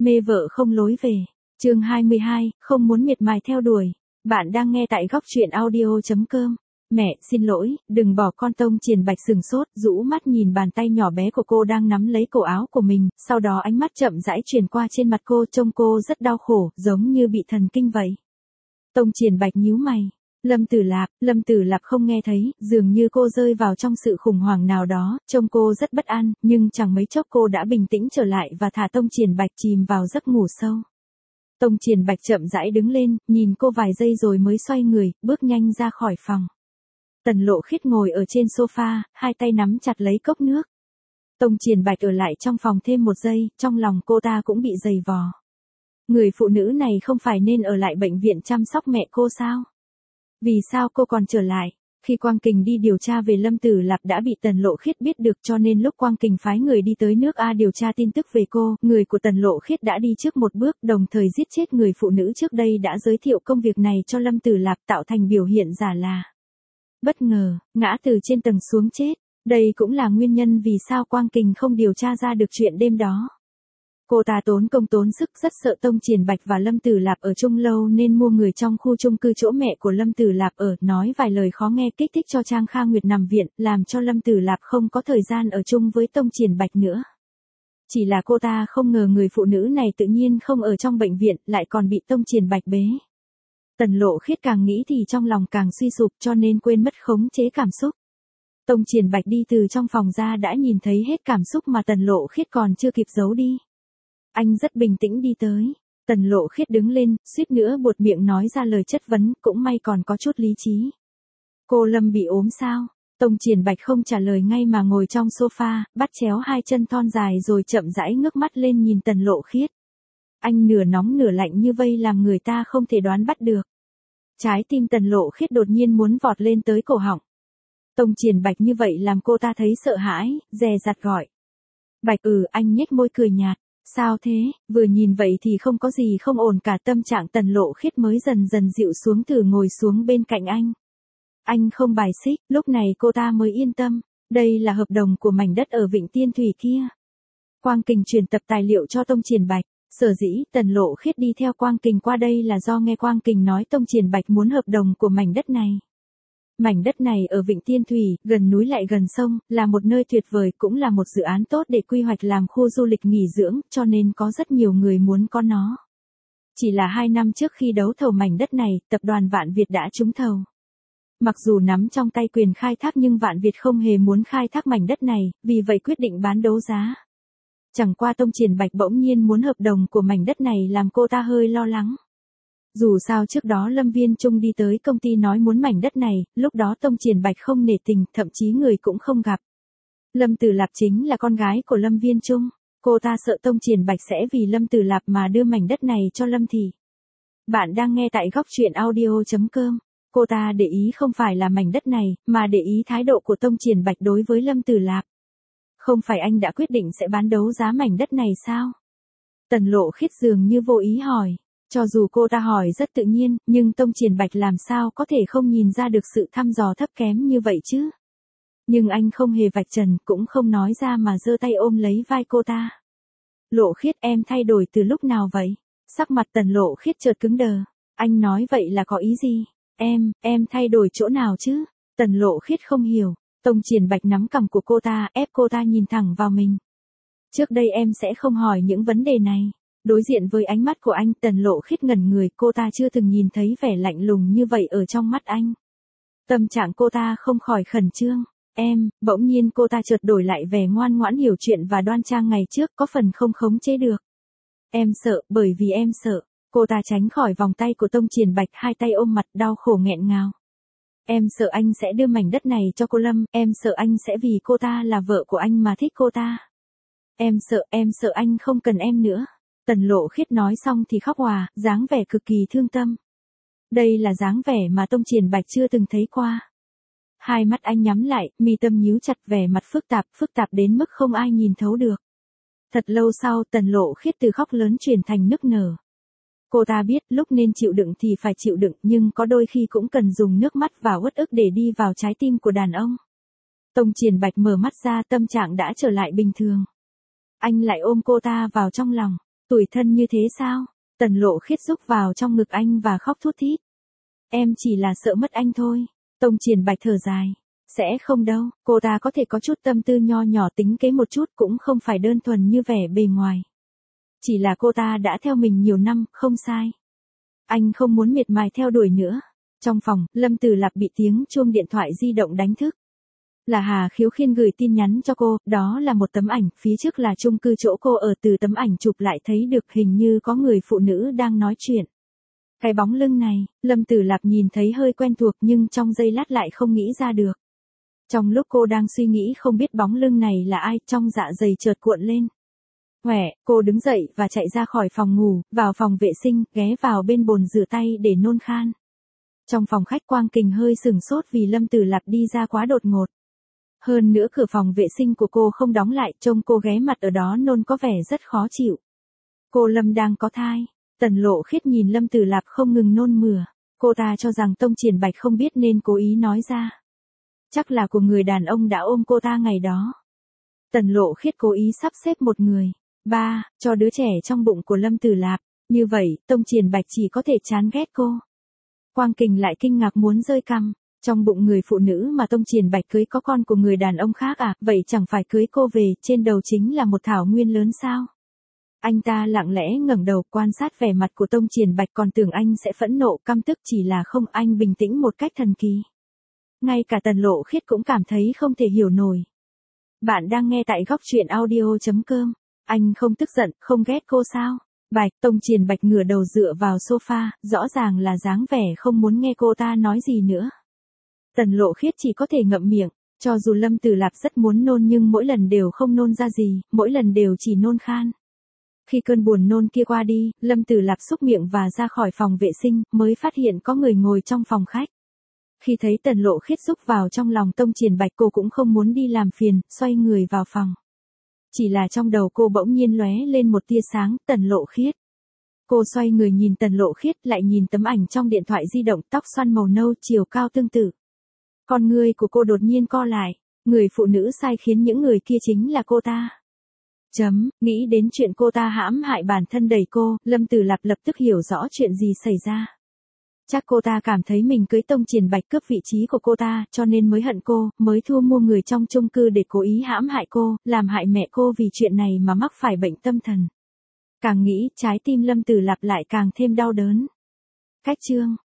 Mê vợ không lối về. Chương 22, không muốn miệt mài theo đuổi. Bạn đang nghe tại góc truyện audio.com. Mẹ, xin lỗi, đừng bỏ con. Tông Triển Bạch sừng sốt, rũ mắt nhìn bàn tay nhỏ bé của cô đang nắm lấy cổ áo của mình, sau đó ánh mắt chậm rãi chuyển qua trên mặt cô, trông cô rất đau khổ, giống như bị thần kinh vậy. Tông Triển Bạch nhíu mày. Lâm Tử Lạp không nghe thấy, dường như cô rơi vào trong sự khủng hoảng nào đó, trông cô rất bất an, nhưng chẳng mấy chốc cô đã bình tĩnh trở lại và thả Tông Triển Bạch chìm vào giấc ngủ sâu. Tông Triển Bạch chậm rãi đứng lên, nhìn cô vài giây rồi mới xoay người, bước nhanh ra khỏi phòng. Tần Lộ Khiết ngồi ở trên sofa, hai tay nắm chặt lấy cốc nước. Tông Triển Bạch ở lại trong phòng thêm một giây, trong lòng cô ta cũng bị dày vò. Người phụ nữ này không phải nên ở lại bệnh viện chăm sóc mẹ cô sao? Vì sao cô còn trở lại? Khi Quang Kình đi điều tra về Lâm Tử Lạp đã bị Tần Lộ Khiết biết được, cho nên lúc Quang Kình phái người đi tới nước A điều tra tin tức về cô, người của Tần Lộ Khiết đã đi trước một bước, đồng thời giết chết người phụ nữ trước đây đã giới thiệu công việc này cho Lâm Tử Lạp, tạo thành biểu hiện giả là bất ngờ, ngã từ trên tầng xuống chết. Đây cũng là nguyên nhân vì sao Quang Kình không điều tra ra được chuyện đêm đó. Cô ta tốn công tốn sức, rất sợ Tông Triển Bạch và Lâm Tử Lạp ở chung lâu nên mua người trong khu chung cư chỗ mẹ của Lâm Tử Lạp ở, nói vài lời khó nghe kích thích cho Trang Kha Nguyệt nằm viện, làm cho Lâm Tử Lạp không có thời gian ở chung với Tông Triển Bạch nữa. Chỉ là cô ta không ngờ người phụ nữ này tự nhiên không ở trong bệnh viện, lại còn bị Tông Triển Bạch bế. Tần Lộ Khiết càng nghĩ thì trong lòng càng suy sụp, cho nên quên mất khống chế cảm xúc. Tông Triển Bạch đi từ trong phòng ra đã nhìn thấy hết cảm xúc mà Tần Lộ Khiết còn chưa kịp giấu đi. Anh rất bình tĩnh đi tới. Tần Lộ Khiết đứng lên, suýt nữa buột miệng nói ra lời chất vấn, cũng may còn có chút lý trí. Cô Lâm bị ốm sao? Tông Triển Bạch không trả lời ngay mà ngồi trong sofa, bắt chéo hai chân thon dài rồi chậm rãi ngước mắt lên nhìn Tần Lộ Khiết. Anh nửa nóng nửa lạnh như vây làm người ta không thể đoán bắt được. Trái tim Tần Lộ Khiết đột nhiên muốn vọt lên tới cổ họng. Tông Triển Bạch như vậy làm cô ta thấy sợ hãi, dè dặt gọi. Bạch. Anh nhếch môi cười nhạt. Sao thế? Vừa nhìn vậy thì không có gì không ổn cả. Tâm trạng Tần Lộ Khiết mới dần dần dịu xuống, thử ngồi xuống bên cạnh anh. Anh không bài xích, lúc này cô ta mới yên tâm. Đây là hợp đồng của mảnh đất ở Vịnh Tiên Thủy kia. Quang Kình truyền tập tài liệu cho Tông Triển Bạch. Sở dĩ Tần Lộ Khiết đi theo Quang Kình qua đây là do nghe Quang Kình nói Tông Triển Bạch muốn hợp đồng của mảnh đất này. Mảnh đất này ở Vịnh Tiên Thủy, gần núi lại gần sông, là một nơi tuyệt vời, cũng là một dự án tốt để quy hoạch làm khu du lịch nghỉ dưỡng, cho nên có rất nhiều người muốn có nó. Chỉ là 2 năm trước khi đấu thầu mảnh đất này, tập đoàn Vạn Việt đã trúng thầu. Mặc dù nắm trong tay quyền khai thác nhưng Vạn Việt không hề muốn khai thác mảnh đất này, vì vậy quyết định bán đấu giá. Chẳng qua Tông Triển Bạch bỗng nhiên muốn hợp đồng của mảnh đất này làm cô ta hơi lo lắng. Dù sao trước đó Lâm Viên Trung đi tới công ty nói muốn mảnh đất này, lúc đó Tông Triển Bạch không nể tình, thậm chí người cũng không gặp. Lâm Tử Lạp chính là con gái của Lâm Viên Trung, cô ta sợ Tông Triển Bạch sẽ vì Lâm Tử Lạp mà đưa mảnh đất này cho Lâm Thị. Bạn đang nghe tại góc truyện audio.com. Cô ta để ý không phải là mảnh đất này, mà để ý thái độ của Tông Triển Bạch đối với Lâm Tử Lạp. Không phải anh đã quyết định sẽ bán đấu giá mảnh đất này sao? Tần Lộ Khiết dường như vô ý hỏi. Cho dù cô ta hỏi rất tự nhiên, nhưng Tông Triển Bạch làm sao có thể không nhìn ra được sự thăm dò thấp kém như vậy chứ? Nhưng anh không hề vạch trần, cũng không nói ra mà giơ tay ôm lấy vai cô ta. Lộ Khiết, em thay đổi từ lúc nào vậy? Sắc mặt Tần Lộ Khiết chợt cứng đờ. Anh nói vậy là có ý gì? Em thay đổi chỗ nào chứ? Tần Lộ Khiết không hiểu. Tông Triển Bạch nắm cằm của cô ta, ép cô ta nhìn thẳng vào mình. Trước đây em sẽ không hỏi những vấn đề này. Đối diện với ánh mắt của anh, Tần Lộ Khiết ngẩn người, cô ta chưa từng nhìn thấy vẻ lạnh lùng như vậy ở trong mắt anh. Tâm trạng cô ta không khỏi khẩn trương. Bỗng nhiên cô ta chợt đổi lại vẻ ngoan ngoãn hiểu chuyện và đoan trang ngày trước, có phần không khống chế được. Em sợ, bởi vì em sợ. Cô ta tránh khỏi vòng tay của Tông Triển Bạch, hai tay ôm mặt đau khổ nghẹn ngào. Em sợ anh sẽ đưa mảnh đất này cho cô Lâm, em sợ anh sẽ vì cô ta là vợ của anh mà thích cô ta. Em sợ anh không cần em nữa. Tần Lộ Khiết nói xong thì khóc òa, dáng vẻ cực kỳ thương tâm. Đây là dáng vẻ mà Tông Triển Bạch chưa từng thấy qua. Hai mắt anh nhắm lại, mi tâm nhíu chặt, vẻ mặt phức tạp đến mức không ai nhìn thấu được. Thật lâu sau, Tần Lộ Khiết từ khóc lớn chuyển thành nức nở. Cô ta biết lúc nên chịu đựng thì phải chịu đựng, nhưng có đôi khi cũng cần dùng nước mắt và uất ức để đi vào trái tim của đàn ông. Tông Triển Bạch mở mắt ra, tâm trạng đã trở lại bình thường. Anh lại ôm cô ta vào trong lòng. Tủi thân như thế sao? Tần Lộ Khiết rúc vào trong ngực anh và khóc thút thít. Em chỉ là sợ mất anh thôi. Tông Triển Bạch thở dài. Sẽ không đâu, cô ta có thể có chút tâm tư nho nhỏ tính kế một chút cũng không phải đơn thuần như vẻ bề ngoài. Chỉ là cô ta đã theo mình nhiều năm, không sai. Anh không muốn miệt mài theo đuổi nữa. Trong phòng, Lâm Tử Lạp bị tiếng chuông điện thoại di động đánh thức. Là Hà Khiếu Khiên gửi tin nhắn cho cô, đó là một tấm ảnh, phía trước là chung cư chỗ cô ở, từ tấm ảnh chụp lại thấy được hình như có người phụ nữ đang nói chuyện. Cái bóng lưng này, Lâm Tử Lạp nhìn thấy hơi quen thuộc nhưng trong giây lát lại không nghĩ ra được. Trong lúc cô đang suy nghĩ không biết bóng lưng này là ai, trong dạ dày chợt cuộn lên. Hoẻ, cô đứng dậy và chạy ra khỏi phòng ngủ, vào phòng vệ sinh, ghé vào bên bồn rửa tay để nôn khan. Trong phòng khách Quang Kình hơi sửng sốt vì Lâm Tử Lạp đi ra quá đột ngột. Hơn nữa cửa phòng vệ sinh của cô không đóng lại, trông cô ghé mặt ở đó nôn có vẻ rất khó chịu. Cô Lâm đang có thai. Tần Lộ Khiết nhìn Lâm Tử Lạp không ngừng nôn mửa. Cô ta cho rằng Tông Triển Bạch không biết nên cố ý nói ra. Chắc là của người đàn ông đã ôm cô ta ngày đó. Tần Lộ Khiết cố ý sắp xếp một người. Cho đứa trẻ trong bụng của Lâm Tử Lạp. Như vậy, Tông Triển Bạch chỉ có thể chán ghét cô. Quang Kình lại kinh ngạc muốn rơi cằm. Trong bụng người phụ nữ mà Tông Triển Bạch cưới có con của người đàn ông khác à, vậy chẳng phải cưới cô về, trên đầu chính là một thảo nguyên lớn sao? Anh ta lặng lẽ ngẩng đầu quan sát vẻ mặt của Tông Triển Bạch, còn tưởng anh sẽ phẫn nộ căm tức, chỉ là không, anh bình tĩnh một cách thần kỳ. Ngay cả Tần Lộ Khiết cũng cảm thấy không thể hiểu nổi. Bạn đang nghe tại góc truyện audio.com. Anh không tức giận, không ghét cô sao? Bạch, Tông Triển Bạch ngửa đầu dựa vào sofa, rõ ràng là dáng vẻ không muốn nghe cô ta nói gì nữa. Tần Lộ Khiết chỉ có thể ngậm miệng, cho dù Lâm Tử Lạp rất muốn nôn nhưng mỗi lần đều không nôn ra gì, mỗi lần đều chỉ nôn khan. Khi cơn buồn nôn kia qua đi, Lâm Tử Lạp xúc miệng và ra khỏi phòng vệ sinh, mới phát hiện có người ngồi trong phòng khách. Khi thấy Tần Lộ Khiết rúc vào trong lòng Tông Triển Bạch, cô cũng không muốn đi làm phiền, xoay người vào phòng. Chỉ là trong đầu cô bỗng nhiên lóe lên một tia sáng, Tần Lộ Khiết. Cô xoay người nhìn Tần Lộ Khiết, lại nhìn tấm ảnh trong điện thoại di động, tóc xoăn màu nâu, chiều cao tương tự. Con ngươi của cô đột nhiên co lại, người phụ nữ sai khiến những người kia chính là cô ta. Nghĩ đến chuyện cô ta hãm hại bản thân đẩy cô, Lâm Tử Lạp lập tức hiểu rõ chuyện gì xảy ra. Chắc cô ta cảm thấy mình cưới Tông Triển Bạch cướp vị trí của cô ta, cho nên mới hận cô, mới thu mua người trong chung cư để cố ý hãm hại cô, làm hại mẹ cô, vì chuyện này mà mắc phải bệnh tâm thần. Càng nghĩ, trái tim Lâm Tử Lạp lại càng thêm đau đớn. Cách chương